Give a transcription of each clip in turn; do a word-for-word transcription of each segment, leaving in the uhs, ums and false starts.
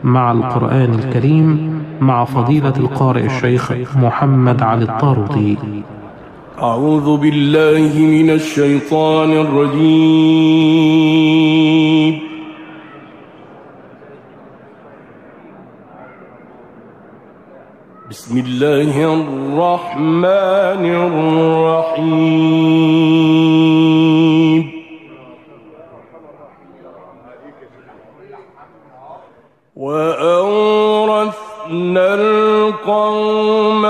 مع القرآن الكريم مع فضيلة القارئ الشيخ محمد علي الطاروطي. أعوذ بالله من الشيطان الرجيم. بسم الله الرحمن الرحيم. وأورثنا القوم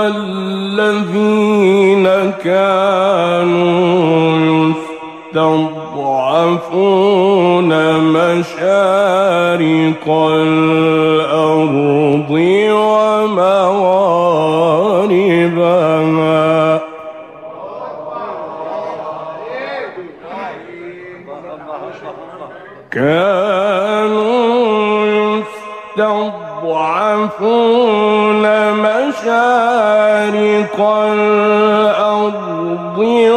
الذين كانوا يستضعفون مشارق الأرض ومغاربها كانوا يستضعفون مشارق الأرض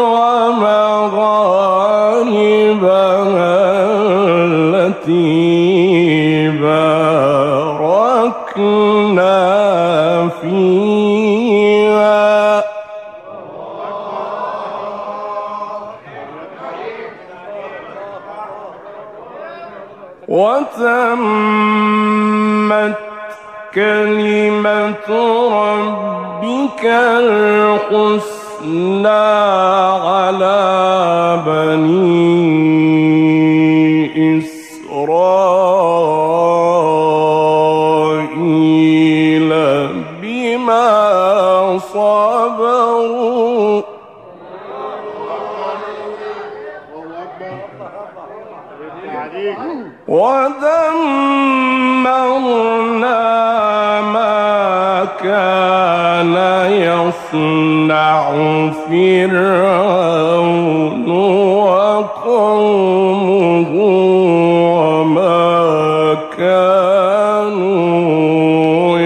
ومغاربها التي باركنا فيها وتمت كلمة ربك الحسنى على بني إسرائيل بما صبروا ودمرنا ما كان يصنع فرعون وقومه وما كانوا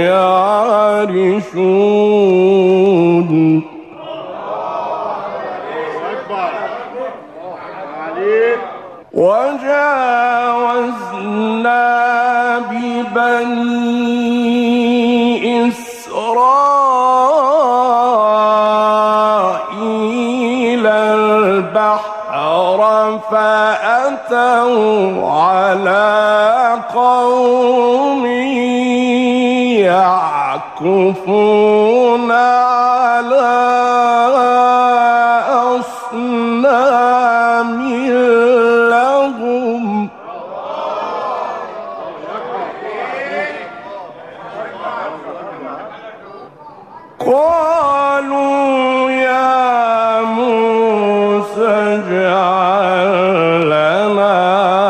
يعرشون. وجاوزنا ببني إسرائيل البحر فأتوا على قوم يعكفون على أصنام لهم قالوا يا موسى اجعل لنا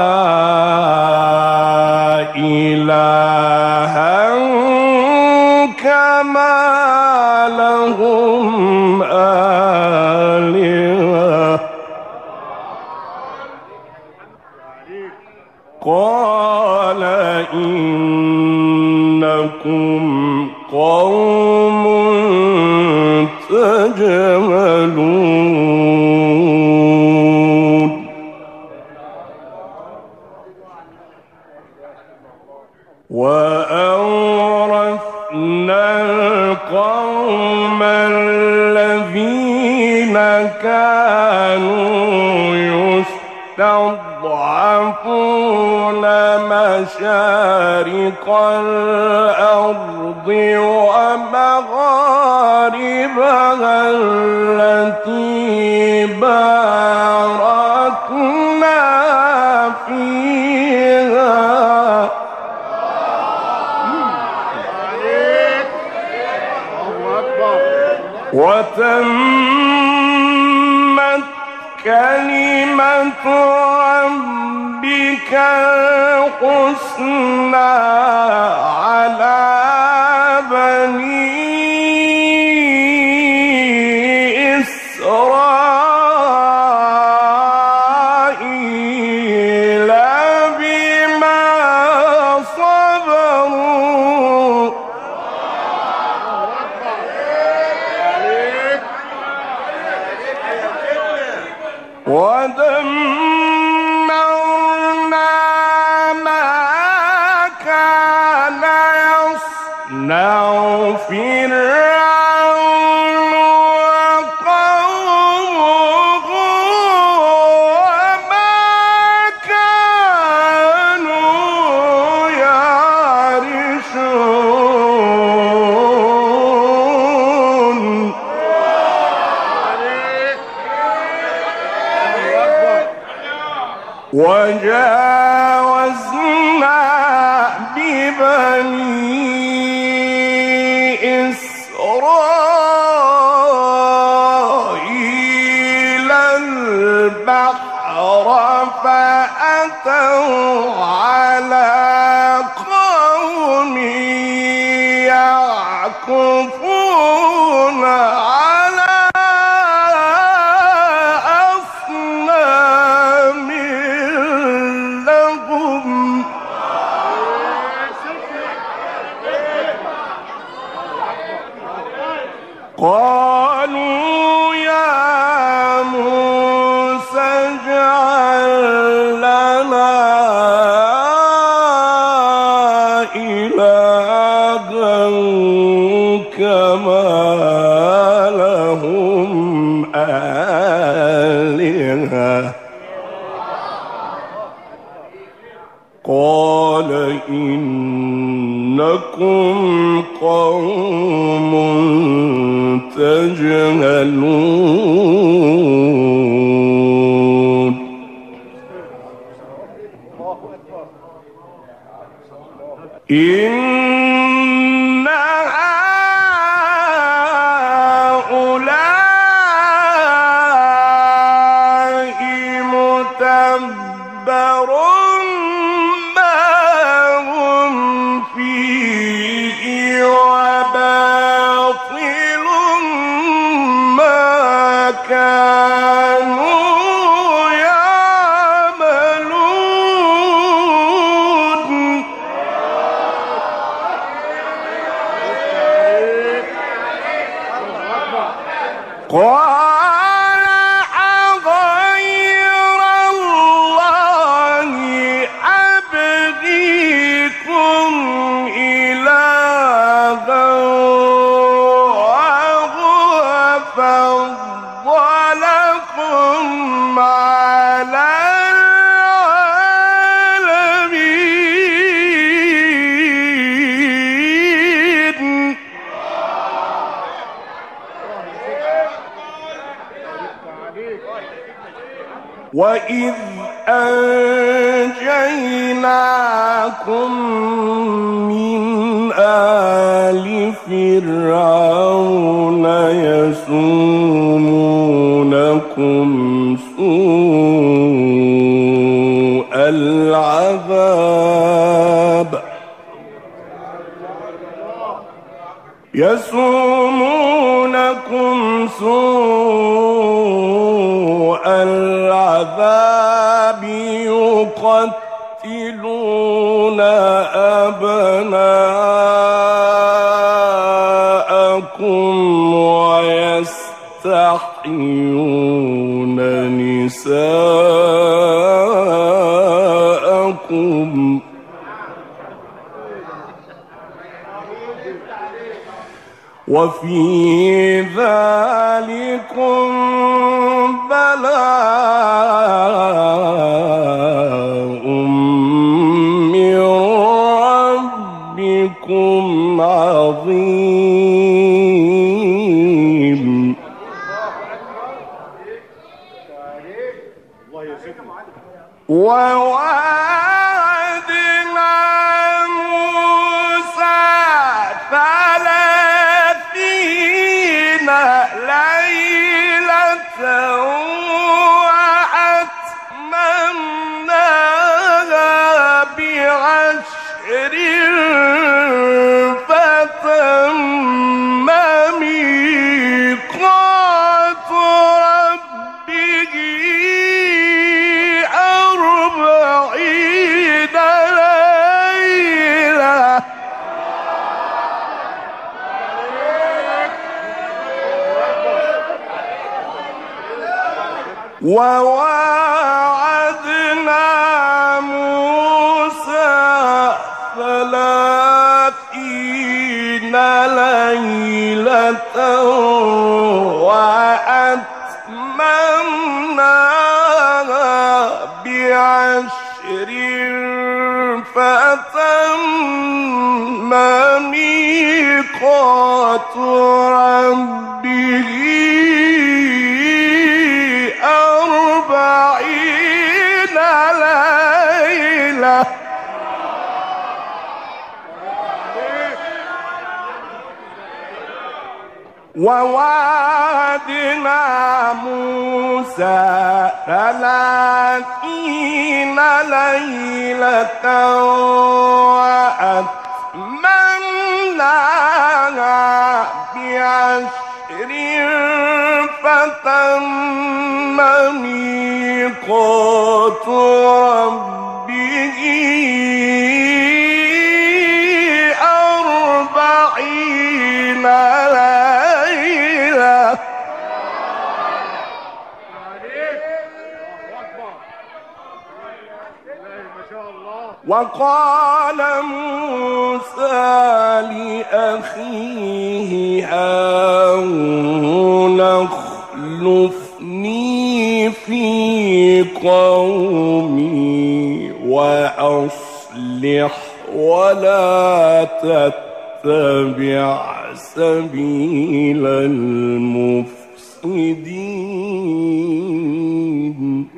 إلها كما لهم آلهة قال إنكم قوم تجهلون. وأورثنا القوم الذين كانوا يستضعفون مشارق الأرض ومغاربها التي باركنا فيها وتمت كلمة ربك الحسنى على بني إسرائيل بما صبروا ودمرنا ما كان فرعون وقومه وما كانوا يعرشون وجاوزنا ببني إسرائيل البحر فأتوا على قوم يعكفون على أصنام لهم قالوا يا موسى اجعل لنا إلها كما لهم آلهة قال إنكم قوم تجهلون إن هؤلاء متبر ما هم فيه وباطل ما كانوا يعملون قال أغير الله أبغيكم إلها وهو فضلكم على العالمين وإذ أنجيناكم من آل فرعون يسومونكم سوء العذاب يسومونكم سوء العذاب يقتلون أبناءكم ويستحيون نساءكم وفي ذلكم بلاء من ربكم عظيم ووعدنا موسى ثلاثين ليلة وأتممناها بعشر فتم ميقات ربه أربعين ليلة وواعدنا موسى ثلاثين وأتممناها بعشر فتم ميقات ربه أربعين ليلة ووعدنا موسى ثلاثين ليلة وأتممناها بعشر فتم ميقات ربه أربعين ليلة وقال موسى لأخيه هارون اخلفني في قومي وأصلح ولا تتبع سبيل المفسدين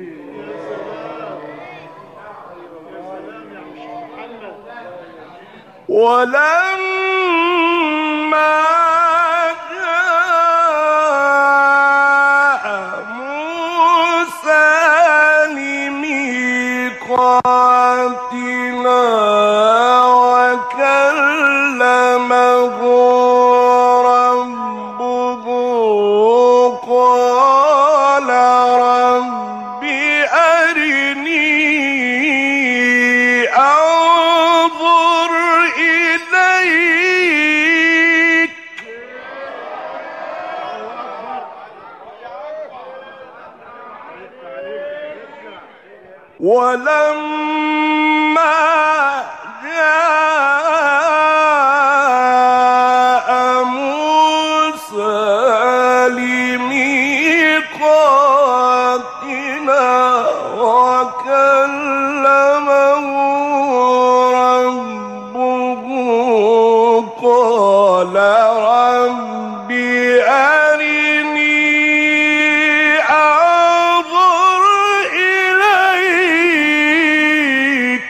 ولما جاء موسى لميقاتنا وكلمه ربه قال رب أرني أنظر إليك ولما جاء موسى لميقاتنا وكلمه ربه قال رب أرني أنظر إليك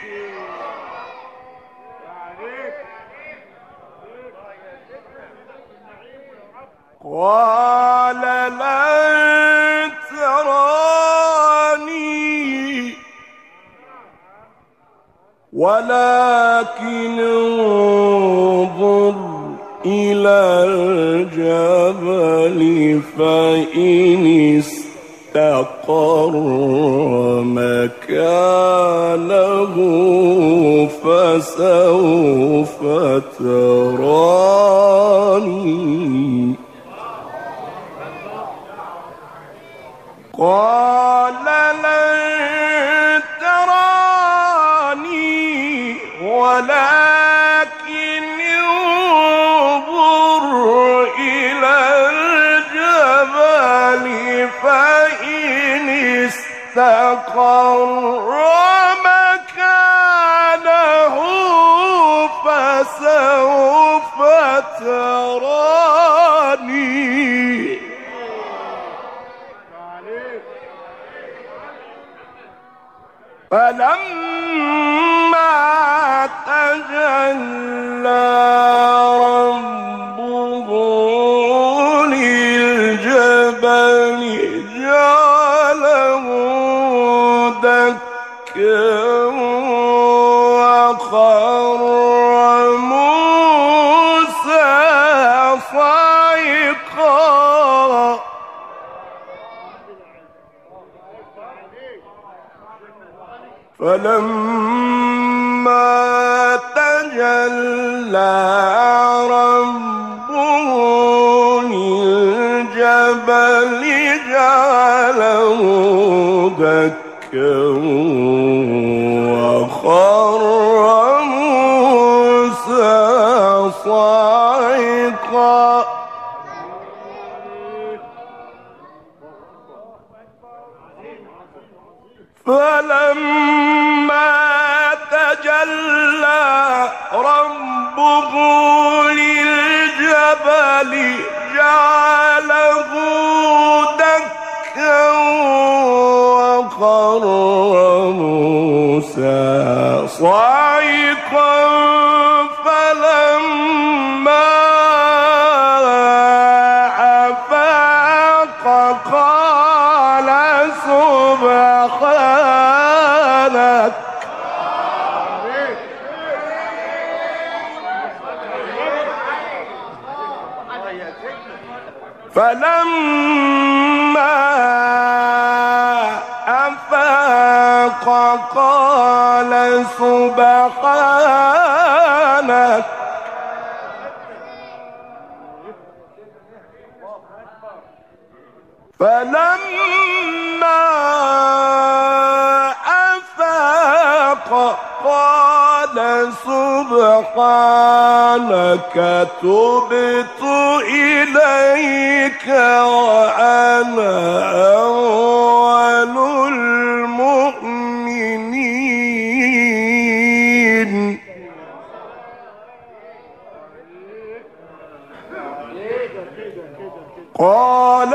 قال لن تراني ولكن انظر إلى الجبل فإن استقر مكانه فسوف تراني قال لن تراني ولكن انظر إلى الجبل فإن استقر مكانه فسوف تراني فلما تجلى ربه للجبل جعله دكا وخر موسى صعقا فلما تجلى ربه للجبل جعله دكا وخر موسى صعقا فلما أفاق قال سبحانك فلما أفاق قال سبحانك تبت إليك وأنا أول المؤمنين. قال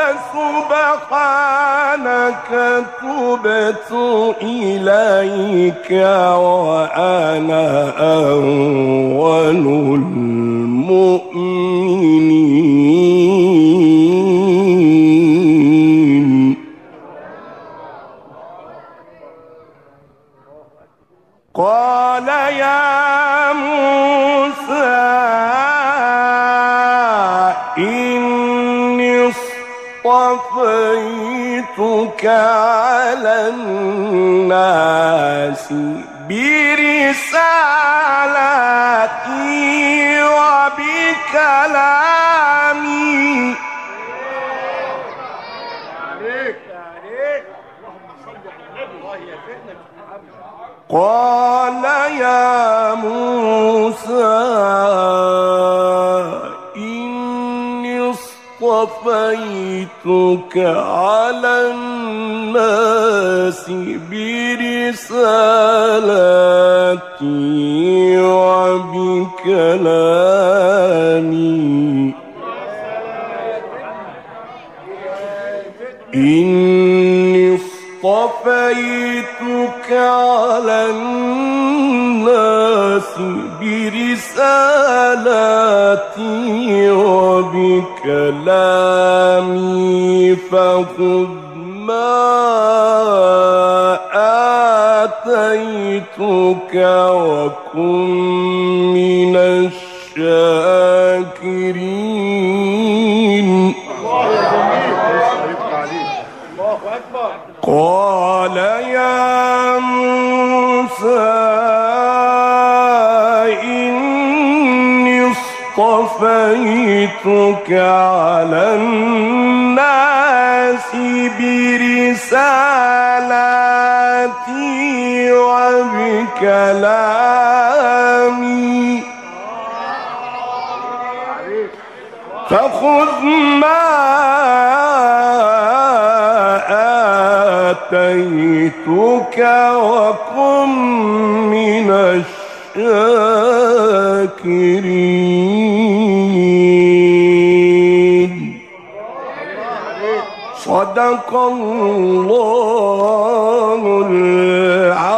سبحانك تبت إليك وأنا أول المؤمنين. قال يا موسى إني اصطفيتك على الناس برسالتي وبكلامي. قال يا موسى إني اصطفيتك على الناس برسالتي وبكلامي. إني اصطفيتك على الناس برسالتي وبكلامي فخذ ما آتيتك وكن من الشاكرين. قال يا موسى إني اصطفيتك على الناس برسالتي وبكلامي فخذ ما آتيتك وكن من الشاكرين. صدق الله العظيم.